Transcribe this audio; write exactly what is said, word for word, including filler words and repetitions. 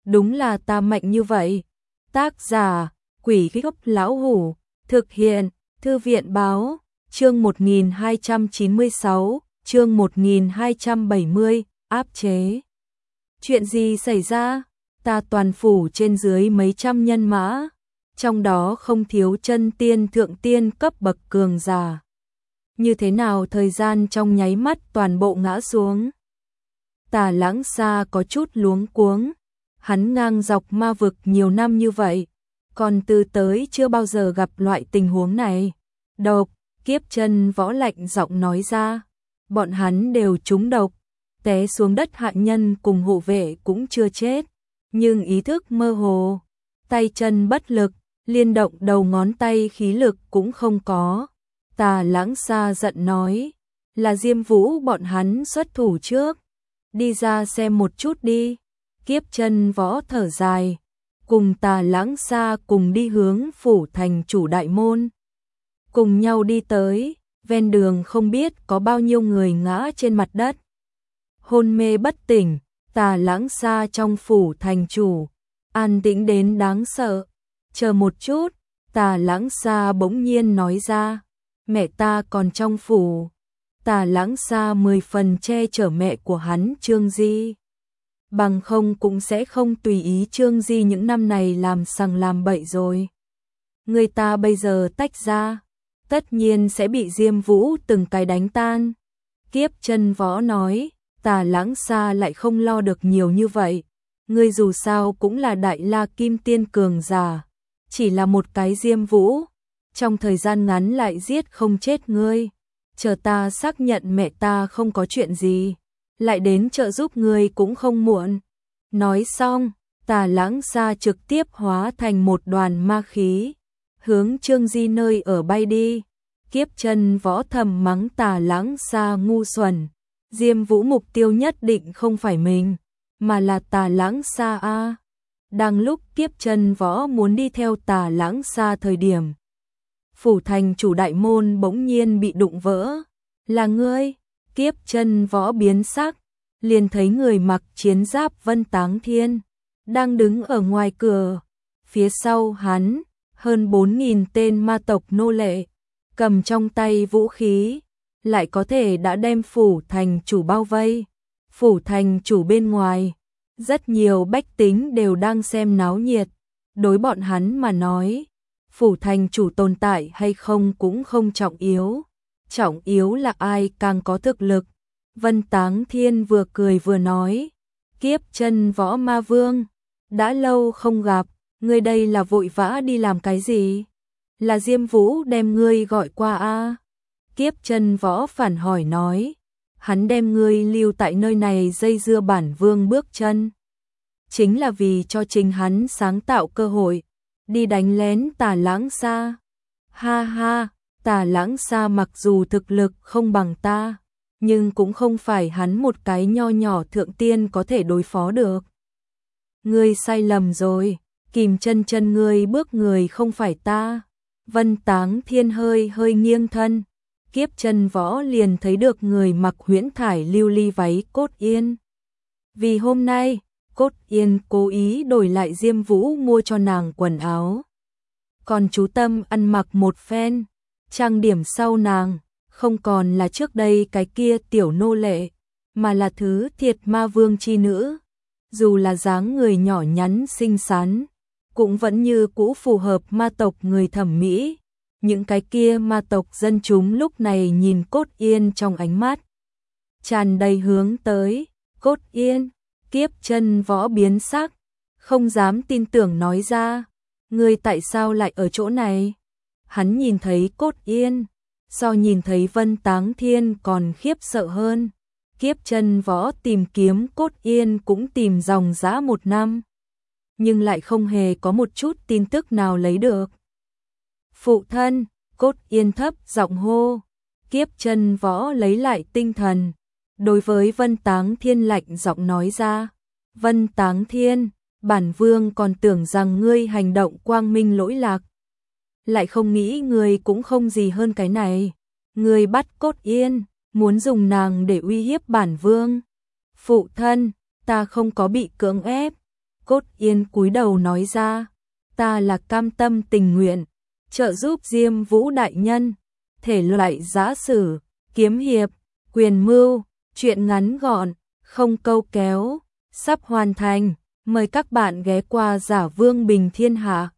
đúng là ta mạnh như vậy. Tác giả, Quỷ Gốc Lão Hủ, thực hiện, Thư viện Báo, chương một nghìn hai trăm chín mươi sáu, chương một nghìn hai trăm bảy mươi, áp chế. Chuyện gì xảy ra? Ta toàn phủ trên dưới mấy trăm nhân mã, trong đó không thiếu chân tiên thượng tiên cấp bậc cường giả. Như thế nào thời gian trong nháy mắt toàn bộ ngã xuống? Tà Lãng Sa có chút luống cuống, hắn ngang dọc ma vực nhiều năm như vậy, còn từ tới chưa bao giờ gặp loại tình huống này. Độc, Kiếp Chân Võ lạnh giọng nói ra, bọn hắn đều trúng độc, té xuống đất hạ nhân cùng hộ vệ cũng chưa chết, nhưng ý thức mơ hồ, tay chân bất lực, liên động đầu ngón tay khí lực cũng không có. Tà Lãng Sa giận nói, là Diêm Vũ bọn hắn xuất thủ trước, đi ra xem một chút đi. Kiếp Chân Võ thở dài, cùng Tà Lãng Sa cùng đi hướng phủ thành chủ đại môn. Cùng nhau đi tới, ven đường không biết có bao nhiêu người ngã trên mặt đất, hôn mê bất tỉnh. Tà Lãng Sa trong phủ thành chủ, an tĩnh đến đáng sợ. Chờ một chút, Tà Lãng Sa bỗng nhiên nói ra, mẹ ta còn trong phủ. Tà Lãng Sa mười phần che chở mẹ của hắn Trương Di, bằng không cũng sẽ không tùy ý Trương Di những năm này làm sằng làm bậy rồi. Người ta bây giờ tách ra, tất nhiên sẽ bị Diêm Vũ từng cái đánh tan. Kiếp Chân Võ nói, Tà Lãng Sa lại không lo được nhiều như vậy, ngươi dù sao cũng là Đại La Kim Tiên cường giả, chỉ là một cái Diêm Vũ, trong thời gian ngắn lại giết không chết ngươi. Chờ ta xác nhận mẹ ta không có chuyện gì, lại đến trợ giúp ngươi cũng không muộn. Nói xong, Tà Lãng Sa trực tiếp hóa thành một đoàn ma khí, hướng Trương Di nơi ở bay đi. Kiếp Chân Võ thầm mắng Tà Lãng Sa ngu xuẩn, Diêm Vũ mục tiêu nhất định không phải mình, mà là Tà Lãng Sa a. Đang lúc Kiếp Chân Võ muốn đi theo Tà Lãng Sa thời điểm, phủ thành chủ đại môn bỗng nhiên bị đụng vỡ. Là ngươi? Kiếp Chân Võ biến sắc, liền thấy người mặc chiến giáp Vân Táng Thiên đang đứng ở ngoài cửa. Phía sau hắn, hơn bốn nghìn tên ma tộc nô lệ, cầm trong tay vũ khí, lại có thể đã đem phủ thành chủ bao vây. Phủ thành chủ bên ngoài, rất nhiều bách tính đều đang xem náo nhiệt. Đối bọn hắn mà nói, phủ thành chủ tồn tại hay không cũng không trọng yếu, trọng yếu là ai càng có thực lực. Vân Táng Thiên vừa cười vừa nói, Kiếp Chân Võ ma vương, đã lâu không gặp, ngươi đây là vội vã đi làm cái gì? Là Diêm Vũ đem ngươi gọi qua a? À? Kiếp Chân Võ phản hỏi nói, hắn đem ngươi lưu tại nơi này dây dưa bản vương bước chân, chính là vì cho chính hắn sáng tạo cơ hội đi đánh lén Tà Lãng Sa. Ha ha, Tà Lãng Sa mặc dù thực lực không bằng ta, nhưng cũng không phải hắn một cái nho nhỏ thượng tiên có thể đối phó được. Ngươi sai lầm rồi, Kìm Chân Chân ngươi bước người không phải ta. Vân Táng Thiên hơi hơi nghiêng thân, Kiếp Chân Võ liền thấy được người mặc huyễn thải lưu ly váy Cốt Yên. Vì hôm nay, Cốt Yên cố ý đổi lại Diêm Vũ mua cho nàng quần áo, còn chú tâm ăn mặc một phen, trang điểm sau nàng, không còn là trước đây cái kia tiểu nô lệ, mà là thứ thiệt ma vương chi nữ. Dù là dáng người nhỏ nhắn xinh xắn, cũng vẫn như cũ phù hợp ma tộc người thẩm mỹ. Những cái kia ma tộc dân chúng lúc này nhìn Cốt Yên trong ánh mắt tràn đầy hướng tới. Cốt Yên, Kiếp Chân Võ biến sắc, không dám tin tưởng nói ra, ngươi tại sao lại ở chỗ này? Hắn nhìn thấy Cốt Yên, so nhìn thấy Vân Táng Thiên còn khiếp sợ hơn. Kiếp Chân Võ tìm kiếm Cốt Yên cũng tìm dòng dã một năm, nhưng lại không hề có một chút tin tức nào lấy được. Phụ thân, Cốt Yên thấp giọng hô. Kiếp Chân Võ lấy lại tinh thần, đối với Vân Táng Thiên lạnh giọng nói ra, Vân Táng Thiên, bản vương còn tưởng rằng ngươi hành động quang minh lỗi lạc, lại không nghĩ ngươi cũng không gì hơn cái này. Ngươi bắt Cốt Yên, muốn dùng nàng để uy hiếp bản vương. Phụ thân, ta không có bị cưỡng ép. Cốt Yên cúi đầu nói ra, ta là cam tâm tình nguyện, trợ giúp Diêm Vũ đại nhân, thể loại giã sử, kiếm hiệp, quyền mưu, truyện ngắn gọn, không câu kéo, sắp hoàn thành, mời các bạn ghé qua Giả Vương Bình Thiên Hạ.